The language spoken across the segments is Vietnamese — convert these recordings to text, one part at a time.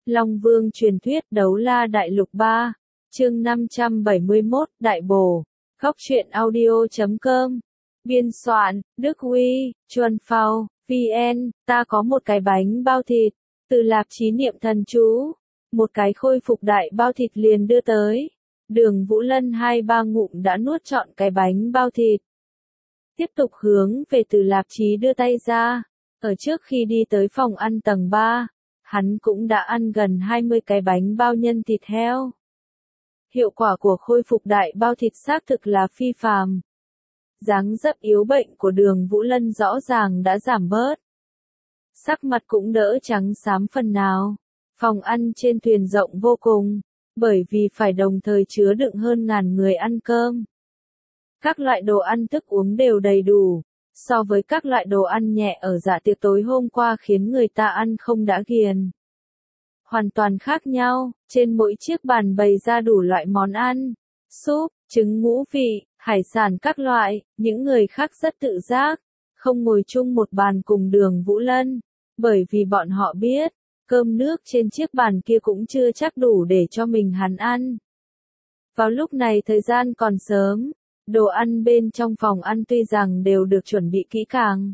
Long Vương truyền thuyết Đấu La Đại Lục 3, chương 571, Đại Bổ, Góc truyện audio.com, biên soạn, Đức Huy, Chuân Phao, VN, ta có một cái bánh bao thịt, từ Lạp Chí niệm thần chú, một cái khôi phục đại bao thịt liền đưa tới. Đường Vũ Lân 2-3 ngụm đã nuốt trọn cái bánh bao thịt. Tiếp tục hướng về Từ Lạp Chí đưa tay ra, ở trước khi đi tới phòng ăn tầng 3, hắn cũng đã ăn gần 20 cái bánh bao nhân thịt heo. Hiệu quả của khôi phục đại bao thịt xác thực là phi phàm. Dáng dấp yếu bệnh của Đường Vũ Lân rõ ràng đã giảm bớt. Sắc mặt cũng đỡ trắng xám phần nào. Phòng ăn trên thuyền rộng vô cùng, bởi vì phải đồng thời chứa đựng hơn ngàn người ăn cơm. Các loại đồ ăn thức uống đều đầy đủ, so với các loại đồ ăn nhẹ ở dạ tiệc tối hôm qua khiến người ta ăn không đã ghiền. Hoàn toàn khác nhau, trên mỗi chiếc bàn bày ra đủ loại món ăn, súp, trứng ngũ vị, hải sản các loại, những người khác rất tự giác, không ngồi chung một bàn cùng Đường Vũ Lân, bởi vì bọn họ biết, cơm nước trên chiếc bàn kia cũng chưa chắc đủ để cho mình hắn ăn. Vào lúc này thời gian còn sớm, đồ ăn bên trong phòng ăn tuy rằng đều được chuẩn bị kỹ càng,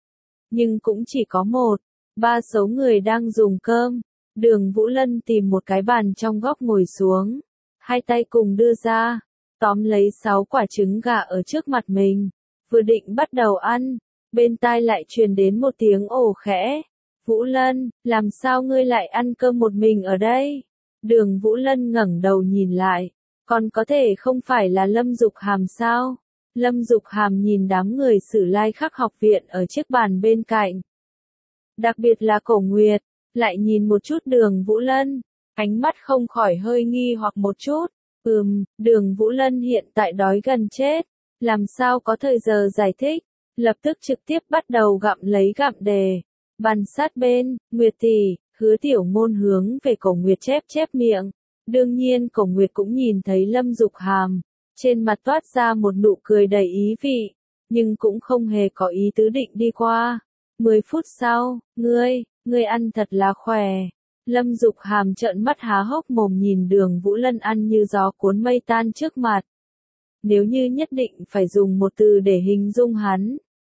nhưng cũng chỉ có 1/3 số người đang dùng cơm. Đường Vũ Lân tìm một cái bàn trong góc ngồi xuống, hai tay cùng đưa ra, tóm lấy 6 quả trứng gà ở trước mặt mình, vừa định bắt đầu ăn, bên tai lại truyền đến một tiếng ồ khẽ. Vũ Lân, làm sao ngươi lại ăn cơm một mình ở đây? Đường Vũ Lân ngẩng đầu nhìn lại, còn có thể không phải là Lâm Dục Hàm sao? Lâm Dục Hàm nhìn đám người Sử Lai Khắc học viện ở chiếc bàn bên cạnh. Đặc biệt là Cổ Nguyệt, lại nhìn một chút Đường Vũ Lân, ánh mắt không khỏi hơi nghi hoặc một chút. Đường Vũ Lân hiện tại đói gần chết, làm sao có thời giờ giải thích, lập tức trực tiếp bắt đầu gặm lấy gặm đề. Bàn sát bên, Nguyệt tỷ, Hứa Tiểu Ngôn hướng về Cổ Nguyệt chép miệng. Đương nhiên Cổ Nguyệt cũng nhìn thấy Lâm Dục Hàm, trên mặt toát ra một nụ cười đầy ý vị, nhưng cũng không hề có ý tứ định đi qua. 10 phút sau, ngươi ăn thật là khỏe. Lâm Dục Hàm trợn mắt há hốc mồm nhìn Đường Vũ Lân ăn như gió cuốn mây tan trước mặt. Nếu như nhất định phải dùng một từ để hình dung hắn,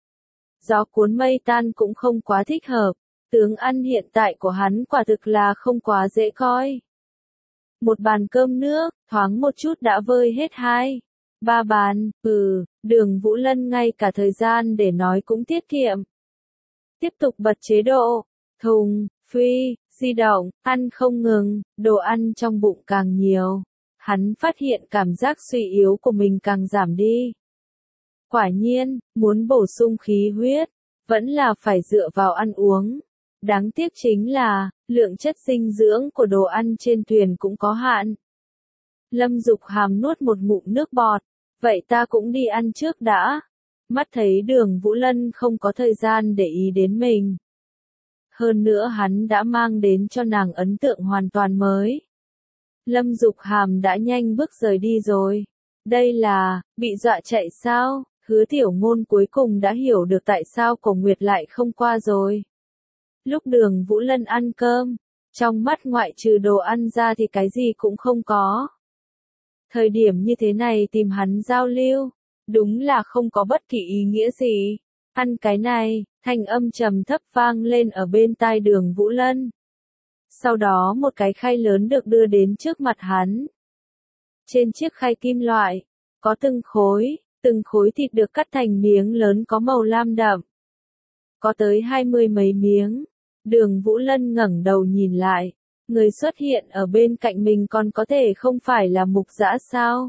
gió cuốn mây tan cũng không quá thích hợp, tướng ăn hiện tại của hắn quả thực là không quá dễ coi. Một bàn cơm nước, thoáng một chút đã vơi hết 2-3 bàn, Đường Vũ Lân ngay cả thời gian để nói cũng tiết kiệm. Tiếp tục bật chế độ, thùng, phi, di động, ăn không ngừng, đồ ăn trong bụng càng nhiều. Hắn phát hiện cảm giác suy yếu của mình càng giảm đi. Quả nhiên, muốn bổ sung khí huyết, vẫn là phải dựa vào ăn uống. Đáng tiếc chính là, lượng chất dinh dưỡng của đồ ăn trên thuyền cũng có hạn. Lâm Dục Hàm nuốt một ngụm nước bọt, vậy ta cũng đi ăn trước đã. Mắt thấy Đường Vũ Lân không có thời gian để ý đến mình. Hơn nữa hắn đã mang đến cho nàng ấn tượng hoàn toàn mới. Lâm Dục Hàm đã nhanh bước rời đi rồi. Đây là, bị dọa chạy sao? Hứa Tiểu Ngôn cuối cùng đã hiểu được tại sao Cổ Nguyệt lại không qua rồi. Lúc Đường Vũ Lân ăn cơm, trong mắt ngoại trừ đồ ăn ra thì cái gì cũng không có. Thời điểm như thế này tìm hắn giao lưu, đúng là không có bất kỳ ý nghĩa gì. Ăn cái này, thanh âm trầm thấp vang lên ở bên tai Đường Vũ Lân. Sau đó một cái khay lớn được đưa đến trước mặt hắn. Trên chiếc khay kim loại, có từng khối thịt được cắt thành miếng lớn có màu lam đậm. Có tới 20 mấy miếng. Đường Vũ Lân ngẩng đầu nhìn lại, người xuất hiện ở bên cạnh mình còn có thể không phải là Mục Dã sao?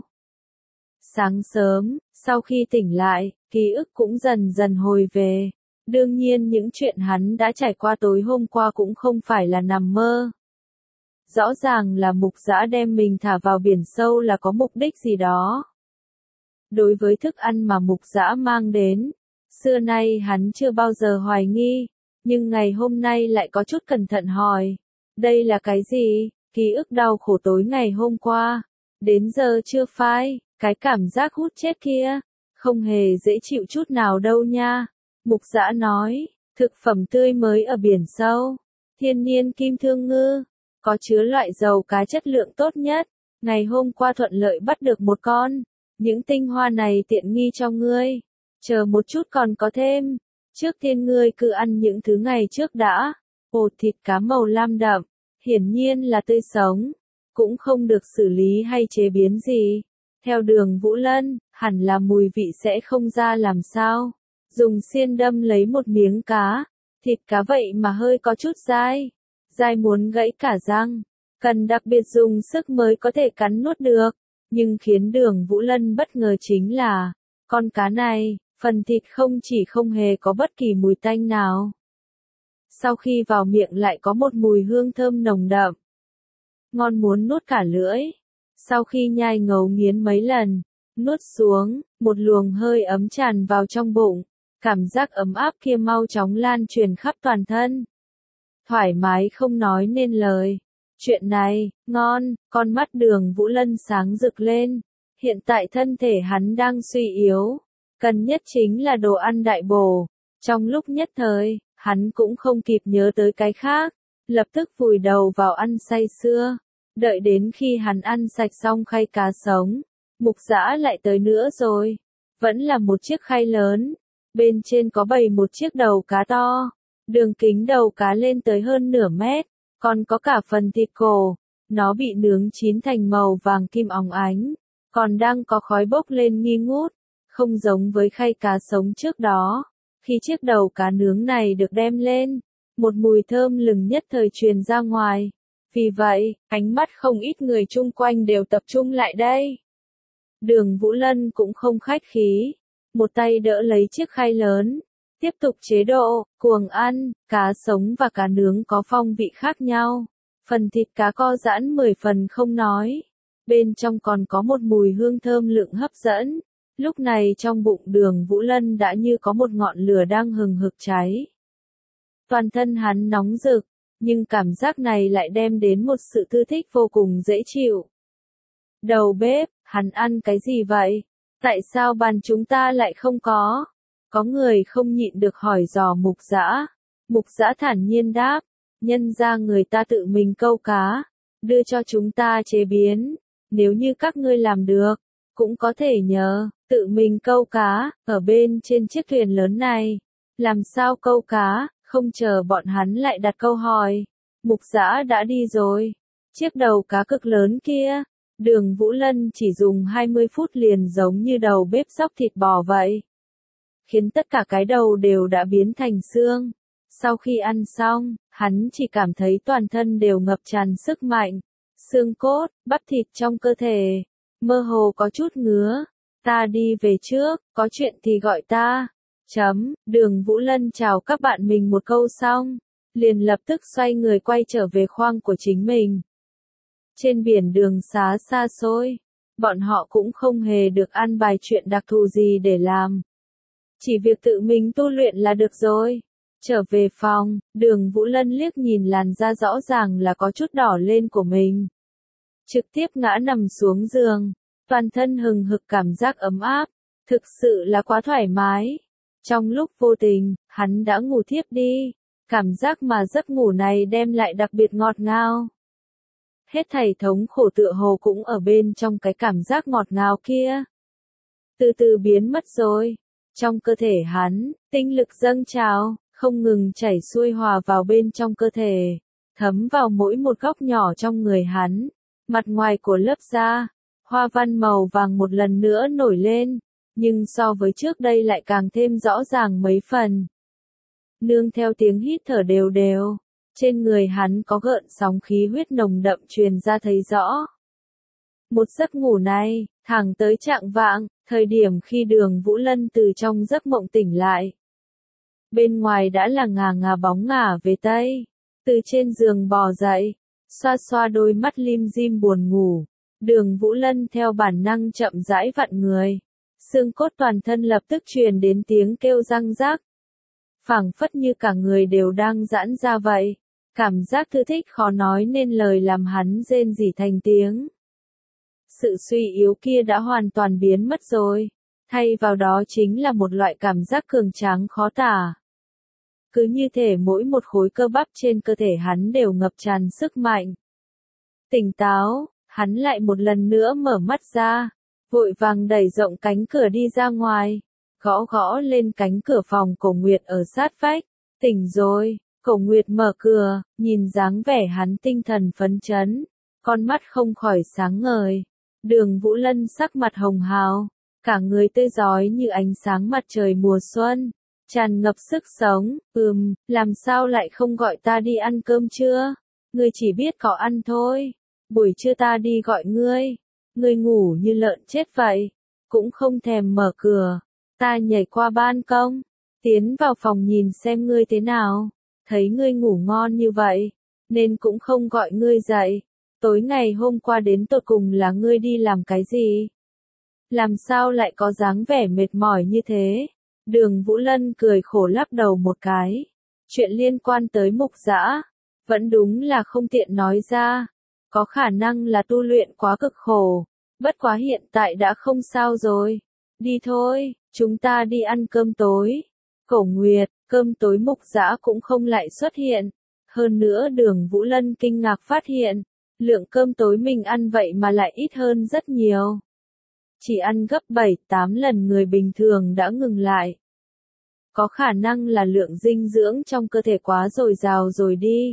Sáng sớm, sau khi tỉnh lại, ký ức cũng dần dần hồi về. Đương nhiên những chuyện hắn đã trải qua tối hôm qua cũng không phải là nằm mơ. Rõ ràng là Mục Dã đem mình thả vào biển sâu là có mục đích gì đó. Đối với thức ăn mà Mục Dã mang đến, xưa nay hắn chưa bao giờ hoài nghi, nhưng ngày hôm nay lại có chút cẩn thận hỏi. Đây là cái gì? Ký ức đau khổ tối ngày hôm qua. Đến giờ chưa phai, cái cảm giác hút chết kia. Không hề dễ chịu chút nào đâu nha. Mục Dã nói, thực phẩm tươi mới ở biển sâu. Thiên nhiên kim thương ngư. có chứa loại dầu cá chất lượng tốt nhất. Ngày hôm qua thuận lợi bắt được một con. Những tinh hoa này tiện nghi cho ngươi. Chờ một chút còn có thêm. Trước tiên ngươi cứ ăn những thứ ngày trước đã. Ồ, thịt cá màu lam đậm. Hiển nhiên là tươi sống. Cũng không được xử lý hay chế biến gì. Theo Đường Vũ Lân, hẳn là mùi vị sẽ không ra làm sao. Dùng xiên đâm lấy một miếng cá. Thịt cá vậy mà hơi có chút dai. Dai muốn gãy cả răng. Cần đặc biệt dùng sức mới có thể cắn nuốt được. Nhưng khiến Đường Vũ Lân bất ngờ chính là, con cá này, phần thịt không chỉ không hề có bất kỳ mùi tanh nào. Sau khi vào miệng lại có một mùi hương thơm nồng đậm. Ngon muốn nuốt cả lưỡi. Sau khi nhai ngấu nghiến mấy lần, nuốt xuống, một luồng hơi ấm tràn vào trong bụng. Cảm giác ấm áp kia mau chóng lan truyền khắp toàn thân. Thoải mái không nói nên lời. Chuyện này, ngon, con mắt Đường Vũ Lân sáng rực lên. Hiện tại thân thể hắn đang suy yếu. Cần nhất chính là đồ ăn đại bổ. Trong lúc nhất thời, hắn cũng không kịp nhớ tới cái khác. Lập tức vùi đầu vào ăn say sưa. Đợi đến khi hắn ăn sạch xong khay cá sống. Mục Dã lại tới nữa rồi. Vẫn là một chiếc khay lớn. Bên trên có bày một chiếc đầu cá to. Đường kính đầu cá lên tới hơn nửa mét. Còn có cả phần thịt cổ. Nó bị nướng chín thành màu vàng kim óng ánh. Còn đang có khói bốc lên nghi ngút. Không giống với khay cá sống trước đó. Khi chiếc đầu cá nướng này được đem lên, một mùi thơm lừng nhất thời truyền ra ngoài. Vì vậy, ánh mắt không ít người chung quanh đều tập trung lại đây. Đường Vũ Lân cũng không khách khí. Một tay đỡ lấy chiếc khay lớn. Tiếp tục chế độ, cuồng ăn, cá sống và cá nướng có phong vị khác nhau. Phần thịt cá co giãn 10 phần không nói. Bên trong còn có một mùi hương thơm lựng hấp dẫn. Lúc này trong bụng Đường Vũ Lân đã như có một ngọn lửa đang hừng hực cháy. Toàn thân hắn nóng rực, nhưng cảm giác này lại đem đến một sự thư thích vô cùng dễ chịu. Đầu bếp, hắn ăn cái gì vậy? Tại sao bàn chúng ta lại không có? Có người không nhịn được hỏi dò Mục Dã. Mục Dã thản nhiên đáp, nhân ra người ta tự mình câu cá, đưa cho chúng ta chế biến. Nếu như các ngươi làm được, cũng có thể nhờ, tự mình câu cá, ở bên trên chiếc thuyền lớn này. Làm sao câu cá, không chờ bọn hắn lại đặt câu hỏi. Mục Dã đã đi rồi. Chiếc đầu cá cực lớn kia, Đường Vũ Lân chỉ dùng 20 phút liền giống như đầu bếp xóc thịt bò vậy. Khiến tất cả cái đầu đều đã biến thành xương. Sau khi ăn xong, hắn chỉ cảm thấy toàn thân đều ngập tràn sức mạnh. Xương cốt, bắp thịt trong cơ thể, mơ hồ có chút ngứa. Ta đi về trước, có chuyện thì gọi ta. Đường Vũ Lân chào các bạn mình một câu xong, liền lập tức xoay người quay trở về khoang của chính mình. Trên biển đường xá xa xôi, bọn họ cũng không hề được an bài chuyện đặc thù gì để làm. Chỉ việc tự mình tu luyện là được rồi. Trở về phòng, Đường Vũ Lân liếc nhìn làn da rõ ràng là có chút đỏ lên của mình. Trực tiếp ngã nằm xuống giường, toàn thân hừng hực cảm giác ấm áp, thực sự là quá thoải mái. Trong lúc vô tình, hắn đã ngủ thiếp đi, cảm giác mà giấc ngủ này đem lại đặc biệt ngọt ngào. Hết thảy thống khổ tựa hồ cũng ở bên trong cái cảm giác ngọt ngào kia. Từ từ biến mất rồi. Trong cơ thể hắn, tinh lực dâng trào, không ngừng chảy xuôi hòa vào bên trong cơ thể, thấm vào mỗi một góc nhỏ trong người hắn. Mặt ngoài của lớp da, hoa văn màu vàng một lần nữa nổi lên, nhưng so với trước đây lại càng thêm rõ ràng mấy phần. Nương theo tiếng hít thở đều đều, trên người hắn có gợn sóng khí huyết nồng đậm truyền ra thấy rõ. Một giấc ngủ này, thẳng tới chạng vạng, thời điểm khi Đường Vũ Lân từ trong giấc mộng tỉnh lại. Bên ngoài đã là ngà ngà bóng ngả về Tây, từ trên giường bò dậy, xoa xoa đôi mắt lim dim buồn ngủ. Đường Vũ Lân theo bản năng chậm rãi vặn người. Xương cốt toàn thân lập tức truyền đến tiếng kêu răng rác. Phảng phất như cả người đều đang giãn ra vậy. Cảm giác thư thích khó nói nên lời làm hắn rên rỉ thành tiếng. Sự suy yếu kia đã hoàn toàn biến mất rồi. Thay vào đó chính là một loại cảm giác cường tráng khó tả. Cứ như thể mỗi một khối cơ bắp trên cơ thể hắn đều ngập tràn sức mạnh. Tỉnh táo, hắn lại một lần nữa mở mắt ra, vội vàng đẩy rộng cánh cửa đi ra ngoài, gõ gõ lên cánh cửa phòng Cổ Nguyệt ở sát vách. Tỉnh rồi, Cổ Nguyệt mở cửa, nhìn dáng vẻ hắn tinh thần phấn chấn, con mắt không khỏi sáng ngời. Đường Vũ Lân sắc mặt hồng hào, cả người tươi rói như ánh sáng mặt trời mùa xuân, tràn ngập sức sống. Làm sao lại không gọi ta đi ăn cơm trưa? Ngươi chỉ biết có ăn thôi. Buổi trưa ta đi gọi ngươi. Ngươi ngủ như lợn chết vậy, cũng không thèm mở cửa. Ta nhảy qua ban công, tiến vào phòng nhìn xem ngươi thế nào. Thấy ngươi ngủ ngon như vậy, nên cũng không gọi ngươi dậy. Tối ngày hôm qua đến tột cùng là ngươi đi làm cái gì? Làm sao lại có dáng vẻ mệt mỏi như thế? Đường Vũ Lân cười khổ lắc đầu một cái. Chuyện liên quan tới Mục Dã, vẫn đúng là không tiện nói ra. Có khả năng là tu luyện quá cực khổ. Bất quá hiện tại đã không sao rồi. Đi thôi, chúng ta đi ăn cơm tối. Cổ Nguyệt, cơm tối Mục Dã cũng không lại xuất hiện. Hơn nữa Đường Vũ Lân kinh ngạc phát hiện, lượng cơm tối mình ăn vậy mà lại ít hơn rất nhiều. Chỉ ăn gấp 7-8 lần người bình thường đã ngừng lại. Có khả năng là lượng dinh dưỡng trong cơ thể quá dồi dào rồi đi.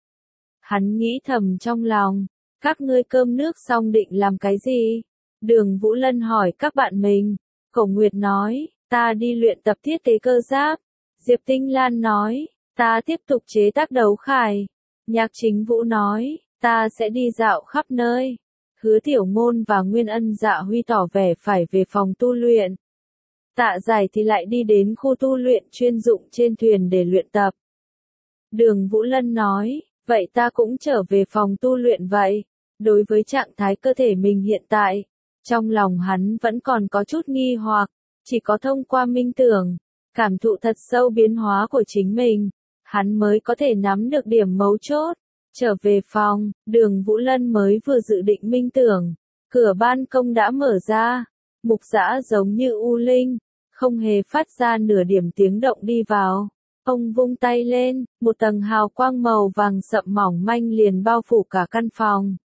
Hắn nghĩ thầm trong lòng, các ngươi cơm nước xong định làm cái gì? Đường Vũ Lân hỏi các bạn mình. Cổ Nguyệt nói, ta đi luyện tập thiết kế cơ giáp. Diệp Tinh Lan nói, ta tiếp tục chế tác đấu khải. Nhạc Chính Vũ nói, ta sẽ đi dạo khắp nơi. Hứa Tiểu Ngôn và Nguyên Ân Dạ Huy tỏ vẻ phải về phòng tu luyện. Tạ Giải thì lại đi đến khu tu luyện chuyên dụng trên thuyền để luyện tập. Đường Vũ Lân nói, vậy ta cũng trở về phòng tu luyện vậy. Đối với trạng thái cơ thể mình hiện tại, trong lòng hắn vẫn còn có chút nghi hoặc, chỉ có thông qua minh tưởng, cảm thụ thật sâu biến hóa của chính mình, hắn mới có thể nắm được điểm mấu chốt. Trở về phòng, Đường Vũ Lân mới vừa dự định minh tưởng, cửa ban công đã mở ra. Mục Dã giống như u linh, không hề phát ra nửa điểm tiếng động đi vào. Ông vung tay lên, một tầng hào quang màu vàng sậm mỏng manh liền bao phủ cả căn phòng.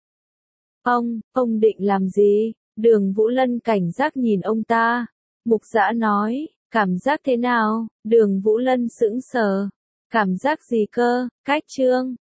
Ông định làm gì? Đường Vũ Lân cảnh giác nhìn ông ta. Mục Dã nói, cảm giác thế nào? Đường Vũ Lân sững sờ. Cảm giác gì cơ? Cách chương